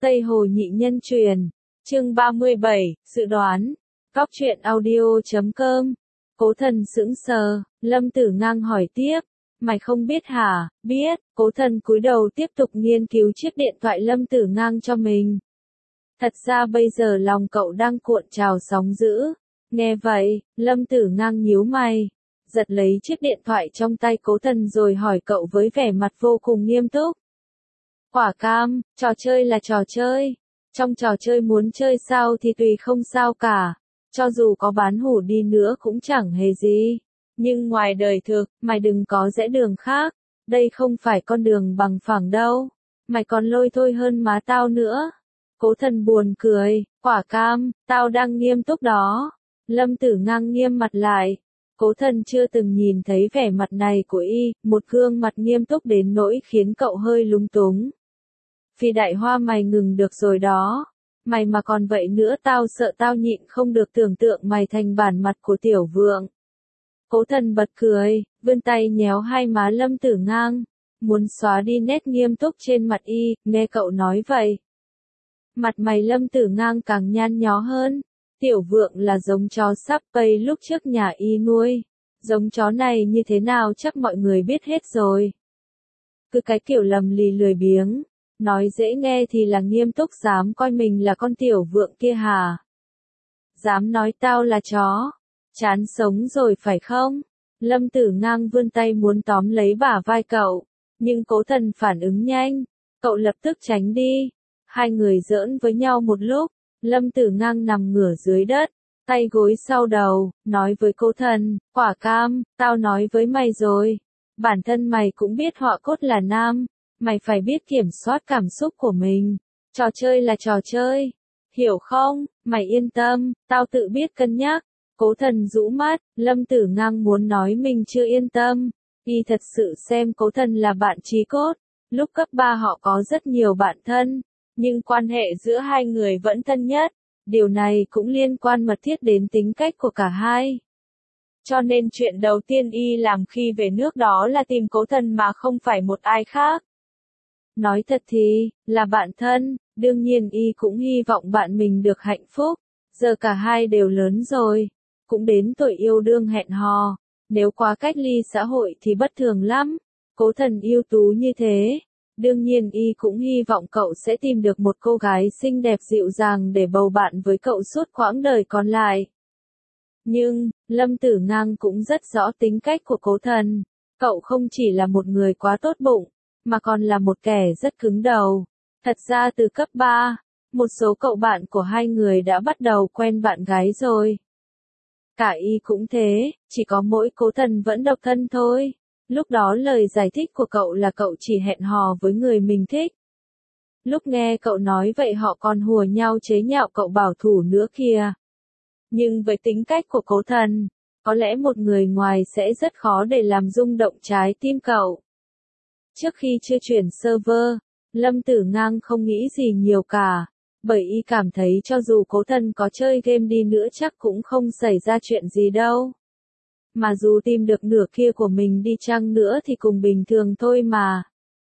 Tây Hồ Nhị Nhân Truyền, chương 37, dự đoán. Góc truyện audio.com. Cố Thần sững sờ, Lâm Tử Ngang hỏi tiếp, mày không biết hả? Biết. Cố Thần cúi đầu tiếp tục nghiên cứu chiếc điện thoại Lâm Tử Ngang cho mình. Thật ra bây giờ lòng cậu đang cuộn trào sóng dữ. Nghe vậy, Lâm Tử Ngang nhíu mày, giật lấy chiếc điện thoại trong tay Cố Thần rồi hỏi cậu với vẻ mặt vô cùng nghiêm túc. Quả cam, trò chơi là trò chơi. Trong trò chơi muốn chơi sao thì tùy, không sao cả. Cho dù có bán hủ đi nữa cũng chẳng hề gì. Nhưng ngoài đời thực, mày đừng có rẽ đường khác. Đây không phải con đường bằng phẳng đâu. Mày còn lôi thôi hơn má tao nữa. Cố Thần buồn cười, quả cam, tao đang nghiêm túc đó. Lâm Tử Ngang nghiêm mặt lại. Cố Thần chưa từng nhìn thấy vẻ mặt này của y, một gương mặt nghiêm túc đến nỗi khiến cậu hơi lúng túng. Phi Đại Hoa, mày ngừng được rồi đó. Mày mà còn vậy nữa tao sợ tao nhịn không được tưởng tượng mày thành bản mặt của Tiểu Vượng. Cố Thần bật cười, vươn tay nhéo hai má Lâm Tử Ngang, muốn xóa đi nét nghiêm túc trên mặt y. Nghe cậu nói vậy, mặt mày Lâm Tử Ngang càng nhăn nhó hơn. Tiểu Vượng là giống chó sắp pây lúc trước nhà y nuôi. Giống chó này như thế nào chắc mọi người biết hết rồi. Cứ cái kiểu lầm lì lười biếng. Nói dễ nghe thì là nghiêm túc, dám coi mình là con Tiểu Vượng kia hả? Dám nói tao là chó? Chán sống rồi phải không? Lâm Tử Ngang vươn tay muốn tóm lấy bả vai cậu, nhưng Cố Thần phản ứng nhanh, cậu lập tức tránh đi. Hai người giỡn với nhau một lúc, Lâm Tử Ngang nằm ngửa dưới đất, tay gối sau đầu, nói với Cố Thần, quả cam, tao nói với mày rồi, bản thân mày cũng biết họa cốt là nam. Mày phải biết kiểm soát cảm xúc của mình. Trò chơi là trò chơi. Hiểu không? Mày yên tâm, tao tự biết cân nhắc. Cố Thần rũ mắt, Lâm Tử Ngang muốn nói mình chưa yên tâm. Y thật sự xem Cố Thần là bạn chí cốt. Lúc cấp 3 họ có rất nhiều bạn thân, nhưng quan hệ giữa hai người vẫn thân nhất. Điều này cũng liên quan mật thiết đến tính cách của cả hai. Cho nên chuyện đầu tiên y làm khi về nước đó là tìm Cố Thần mà không phải một ai khác. Nói thật thì, là bạn thân, đương nhiên y cũng hy vọng bạn mình được hạnh phúc. Giờ cả hai đều lớn rồi, cũng đến tuổi yêu đương hẹn hò. Nếu quá cách ly xã hội thì bất thường lắm. Cố Thần ưu tú như thế, đương nhiên y cũng hy vọng cậu sẽ tìm được một cô gái xinh đẹp dịu dàng để bầu bạn với cậu suốt quãng đời còn lại. Nhưng, Lâm Tử Ngang cũng rất rõ tính cách của Cố Thần. Cậu không chỉ là một người quá tốt bụng, mà còn là một kẻ rất cứng đầu. Thật ra từ cấp 3, một số cậu bạn của hai người đã bắt đầu quen bạn gái rồi. Cả y cũng thế, chỉ có mỗi Cố Thần vẫn độc thân thôi. Lúc đó lời giải thích của cậu là cậu chỉ hẹn hò với người mình thích. Lúc nghe cậu nói vậy họ còn hùa nhau chế nhạo cậu bảo thủ nữa kìa. Nhưng với tính cách của Cố Thần, có lẽ một người ngoài sẽ rất khó để làm rung động trái tim cậu. Trước khi chưa chuyển server, Lâm Tử Ngang không nghĩ gì nhiều cả, bởi y cảm thấy cho dù Cố Thần có chơi game đi nữa chắc cũng không xảy ra chuyện gì đâu. Mà dù tìm được nửa kia của mình đi chăng nữa thì cùng bình thường thôi mà.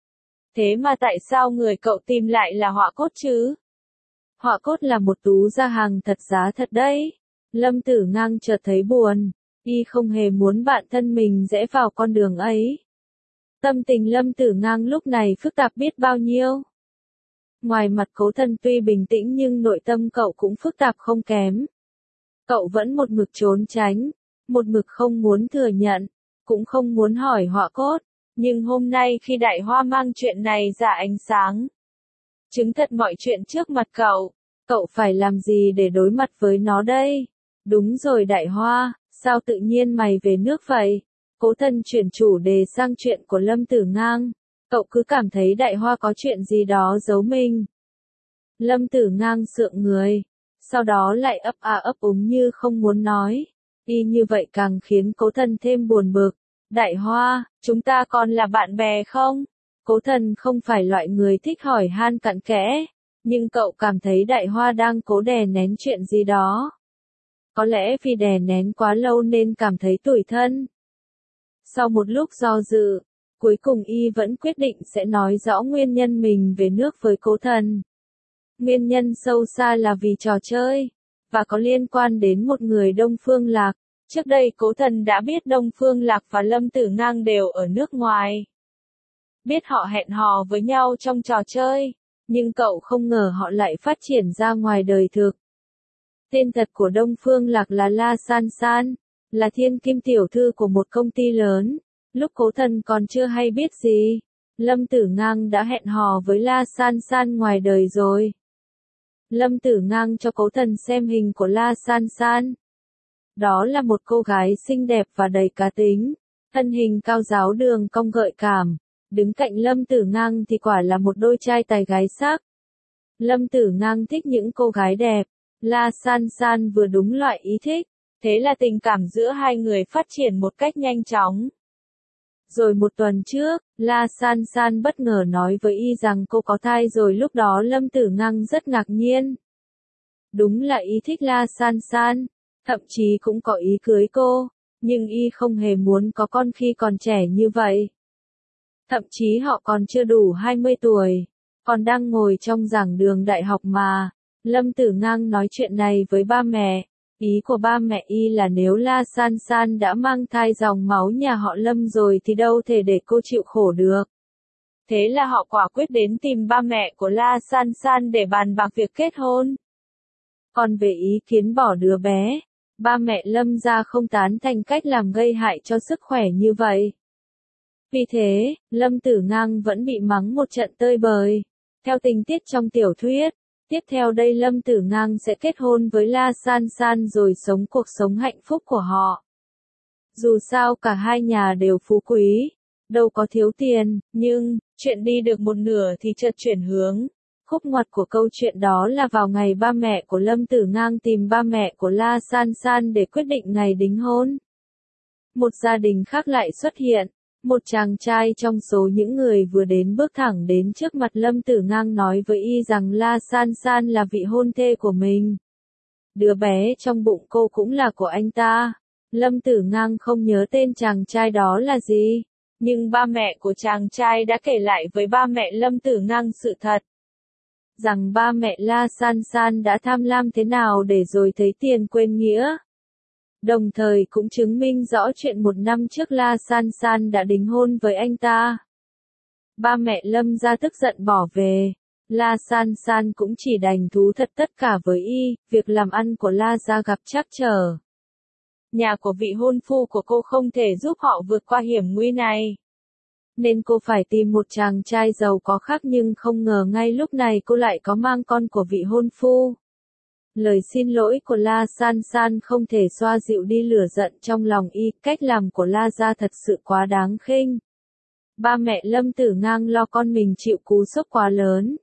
Thế mà tại sao người cậu tìm lại là họa cốt chứ? Họa cốt là một tú gia hàng thật giá thật đấy. Lâm Tử Ngang chợt thấy buồn, y không hề muốn bạn thân mình rẽ vào con đường ấy. Tâm tình Lâm Tử Ngang lúc này phức tạp biết bao nhiêu. Ngoài mặt Cố Thần tuy bình tĩnh nhưng nội tâm cậu cũng phức tạp không kém. Cậu vẫn một mực trốn tránh, một mực không muốn thừa nhận, cũng không muốn hỏi họa cốt. Nhưng hôm nay khi Đại Hoa mang chuyện này ra ánh sáng, chứng thật mọi chuyện trước mặt cậu, cậu phải làm gì để đối mặt với nó đây? Đúng rồi Đại Hoa, sao tự nhiên mày về nước vậy? Cố Thần chuyển chủ đề sang chuyện của Lâm Tử Ngang. Cậu cứ cảm thấy Đại Hoa có chuyện gì đó giấu mình. Lâm Tử Ngang sượng người, sau đó lại ấp a ấp úng như không muốn nói. Y như vậy càng khiến Cố Thần thêm buồn bực. Đại Hoa, chúng ta còn là bạn bè không? Cố Thần không phải loại người thích hỏi han cặn kẽ, nhưng cậu cảm thấy Đại Hoa đang cố đè nén chuyện gì đó. Có lẽ vì đè nén quá lâu nên cảm thấy tủi thân. Sau một lúc do dự, cuối cùng y vẫn quyết định sẽ nói rõ nguyên nhân mình về nước với Cố Thần. Nguyên nhân sâu xa là vì trò chơi, và có liên quan đến một người Đông Phương Lạc. Trước đây Cố Thần đã biết Đông Phương Lạc và Lâm Tử Ngang đều ở nước ngoài. Biết họ hẹn hò với nhau trong trò chơi, nhưng cậu không ngờ họ lại phát triển ra ngoài đời thực. Tên thật của Đông Phương Lạc là La San San, là thiên kim tiểu thư của một công ty lớn. Lúc Cố Thần còn chưa hay biết gì, Lâm Tử Ngang đã hẹn hò với La San San ngoài đời rồi. Lâm Tử Ngang cho Cố Thần xem hình của La San San. Đó là một cô gái xinh đẹp và đầy cá tính, thân hình cao ráo đường cong gợi cảm. Đứng cạnh Lâm Tử Ngang thì quả là một đôi trai tài gái sắc. Lâm Tử Ngang thích những cô gái đẹp, La San San vừa đúng loại ý thích, thế là tình cảm giữa hai người phát triển một cách nhanh chóng. Rồi một tuần trước, La San San bất ngờ nói với y rằng cô có thai rồi, lúc đó Lâm Tử Ngang rất ngạc nhiên. Đúng là y thích La San San, thậm chí cũng có ý cưới cô, nhưng y không hề muốn có con khi còn trẻ như vậy. Thậm chí họ còn chưa đủ 20 tuổi, còn đang ngồi trong giảng đường đại học mà. Lâm Tử Ngang nói chuyện này với ba mẹ. Ý của ba mẹ y là nếu La San San đã mang thai dòng máu nhà họ Lâm rồi thì đâu thể để cô chịu khổ được. Thế là họ quả quyết đến tìm ba mẹ của La San San để bàn bạc việc kết hôn. Còn về ý kiến bỏ đứa bé, ba mẹ Lâm gia không tán thành cách làm gây hại cho sức khỏe như vậy. Vì thế, Lâm Tử Ngang vẫn bị mắng một trận tơi bời. Theo tình tiết trong tiểu thuyết, tiếp theo đây Lâm Tử Ngang sẽ kết hôn với La San San rồi sống cuộc sống hạnh phúc của họ. Dù sao cả hai nhà đều phú quý, đâu có thiếu tiền, nhưng, chuyện đi được một nửa thì chợt chuyển hướng. Khúc ngoặt của câu chuyện đó là vào ngày ba mẹ của Lâm Tử Ngang tìm ba mẹ của La San San để quyết định ngày đính hôn. Một gia đình khác lại xuất hiện. Một chàng trai trong số những người vừa đến bước thẳng đến trước mặt Lâm Tử Ngang nói với y rằng La San San là vị hôn thê của mình. Đứa bé trong bụng cô cũng là của anh ta. Lâm Tử Ngang không nhớ tên chàng trai đó là gì, nhưng ba mẹ của chàng trai đã kể lại với ba mẹ Lâm Tử Ngang sự thật. Rằng ba mẹ La San San đã tham lam thế nào để rồi thấy tiền quên nghĩa. Đồng thời cũng chứng minh rõ chuyện một năm trước La San San đã đính hôn với anh ta. Ba mẹ Lâm gia tức giận bỏ về. La San San cũng chỉ đành thú thật tất cả với y, việc làm ăn của La gia gặp trắc trở. Nhà của vị hôn phu của cô không thể giúp họ vượt qua hiểm nguy này. Nên cô phải tìm một chàng trai giàu có khác, nhưng không ngờ ngay lúc này cô lại có mang con của vị hôn phu. Lời xin lỗi của La San San không thể xoa dịu đi lửa giận trong lòng y, cách làm của La gia thật sự quá đáng khinh. Ba mẹ Lâm Tử Ngang lo con mình chịu cú sốc quá lớn.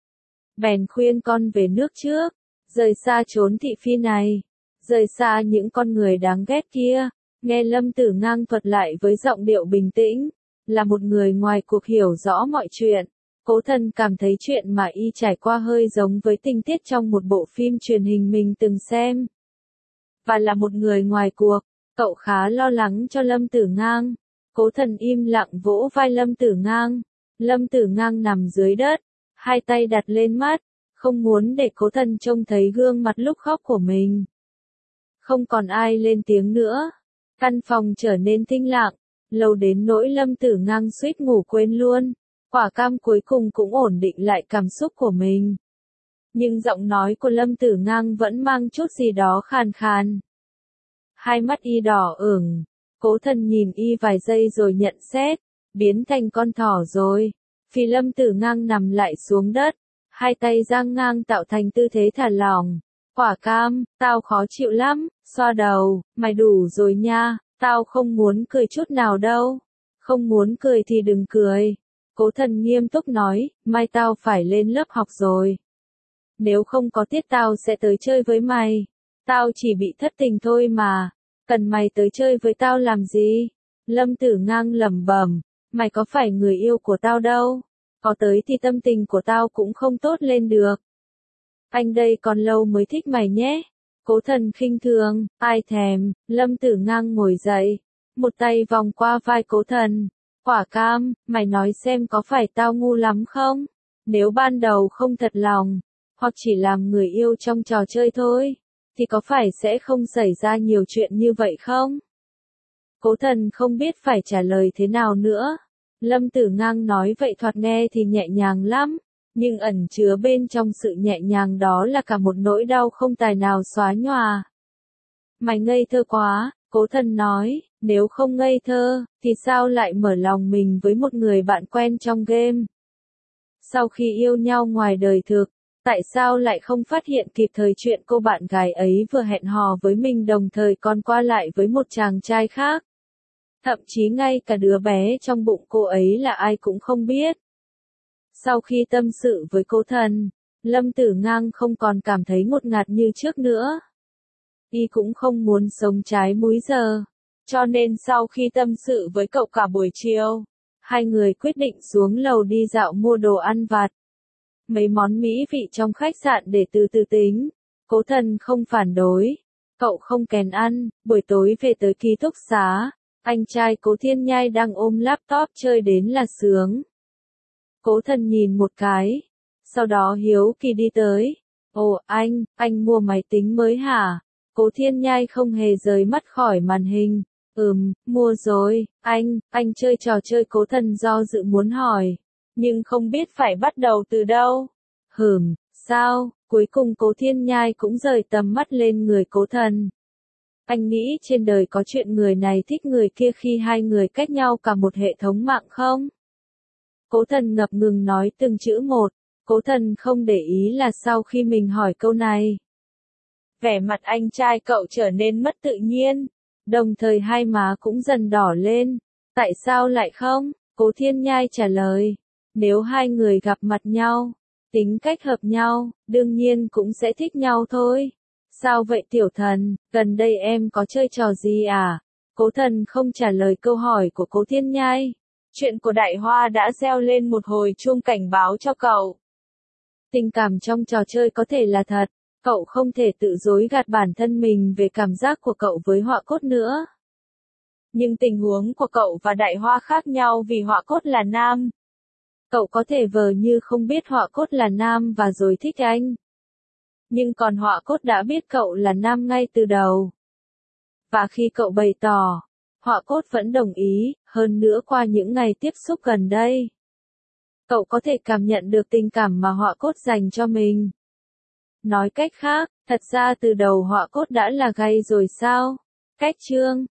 Bèn khuyên con về nước trước, rời xa chốn thị phi này, rời xa những con người đáng ghét kia. Nghe Lâm Tử Ngang thuật lại với giọng điệu bình tĩnh, là một người ngoài cuộc hiểu rõ mọi chuyện. Cố Thần cảm thấy chuyện mà y trải qua hơi giống với tình tiết trong một bộ phim truyền hình mình từng xem. Và là một người ngoài cuộc, cậu khá lo lắng cho Lâm Tử Ngang. Cố Thần im lặng vỗ vai Lâm Tử Ngang. Lâm Tử Ngang nằm dưới đất, hai tay đặt lên mắt, không muốn để Cố Thần trông thấy gương mặt lúc khóc của mình. Không còn ai lên tiếng nữa. Căn phòng trở nên tĩnh lặng, lâu đến nỗi Lâm Tử Ngang suýt ngủ quên luôn. Quả cam cuối cùng cũng ổn định lại cảm xúc của mình. Nhưng giọng nói của Lâm Tử Ngang vẫn mang chút gì đó khàn khàn. Hai mắt y đỏ ửng. Cố Thần nhìn y vài giây rồi nhận xét, biến thành con thỏ rồi. Vì Lâm Tử Ngang nằm lại xuống đất, hai tay dang ngang tạo thành tư thế thả lỏng. Quả cam, tao khó chịu lắm, xoa đầu, mày đủ rồi nha, tao không muốn cười chút nào đâu. Không muốn cười thì đừng cười. Cố Thần nghiêm túc nói, mai tao phải lên lớp học rồi. Nếu không có tiết tao sẽ tới chơi với mày. Tao chỉ bị thất tình thôi mà. Cần mày tới chơi với tao làm gì? Lâm Tử Ngang lẩm bẩm, mày có phải người yêu của tao đâu. Có tới thì tâm tình của tao cũng không tốt lên được. Anh đây còn lâu mới thích mày nhé. Cố Thần khinh thường, ai thèm. Lâm Tử Ngang ngồi dậy, một tay vòng qua vai Cố Thần. Quả cam, mày nói xem có phải tao ngu lắm không? Nếu ban đầu không thật lòng, hoặc chỉ làm người yêu trong trò chơi thôi, thì có phải sẽ không xảy ra nhiều chuyện như vậy không? Cố Thần không biết phải trả lời thế nào nữa. Lâm Tử Ngang nói vậy thoạt nghe thì nhẹ nhàng lắm, nhưng ẩn chứa bên trong sự nhẹ nhàng đó là cả một nỗi đau không tài nào xóa nhòa. Mày ngây thơ quá, Cố Thần nói, nếu không ngây thơ, thì sao lại mở lòng mình với một người bạn quen trong game? Sau khi yêu nhau ngoài đời thực, tại sao lại không phát hiện kịp thời chuyện cô bạn gái ấy vừa hẹn hò với mình đồng thời còn qua lại với một chàng trai khác? Thậm chí ngay cả đứa bé trong bụng cô ấy là ai cũng không biết. Sau khi tâm sự với Cố Thần, Lâm Tử Ngang không còn cảm thấy ngột ngạt như trước nữa. Y cũng không muốn sống trái múi giờ. Cho nên sau khi tâm sự với cậu cả buổi chiều, hai người quyết định xuống lầu đi dạo mua đồ ăn vặt. Mấy món mỹ vị trong khách sạn để từ từ tính. Cố Thần không phản đối. Cậu không kén ăn, buổi tối về tới ký túc xá. Anh trai Cố Thiên Nhai đang ôm laptop chơi đến là sướng. Cố Thần nhìn một cái. Sau đó hiếu kỳ đi tới. Ồ anh mua máy tính mới hả? Cố Thiên Nhai không hề rời mắt khỏi màn hình. Mua rồi, anh chơi trò chơi. Cố Thần do dự muốn hỏi, nhưng không biết phải bắt đầu từ đâu. Sao? Cuối cùng Cố Thiên Nhai cũng rời tầm mắt lên người Cố Thần. Anh nghĩ trên đời có chuyện người này thích người kia khi hai người cách nhau cả một hệ thống mạng không? Cố Thần ngập ngừng nói từng chữ một. Cố Thần không để ý là sau khi mình hỏi câu này, vẻ mặt anh trai cậu trở nên mất tự nhiên, đồng thời hai má cũng dần đỏ lên. Tại sao lại không? Cố Thiên Nhai trả lời. Nếu hai người gặp mặt nhau, tính cách hợp nhau, đương nhiên cũng sẽ thích nhau thôi. Sao vậy tiểu thần, gần đây em có chơi trò gì à? Cố Thần không trả lời câu hỏi của Cố Thiên Nhai. Chuyện của Đại Hoa đã reo lên một hồi chuông cảnh báo cho cậu. Tình cảm trong trò chơi có thể là thật, cậu không thể tự dối gạt bản thân mình về cảm giác của cậu với Họa Cốt nữa. Nhưng tình huống của cậu và Đại Hoa khác nhau vì Họa Cốt là nam. Cậu có thể vờ như không biết Họa Cốt là nam và rồi thích anh. Nhưng còn Họa Cốt đã biết cậu là nam ngay từ đầu. Và khi cậu bày tỏ, Họa Cốt vẫn đồng ý, hơn nữa qua những ngày tiếp xúc gần đây. Cậu có thể cảm nhận được tình cảm mà Họa Cốt dành cho mình. Nói cách khác, thật ra từ đầu Họa Cốt đã là gay rồi sao? Cách chương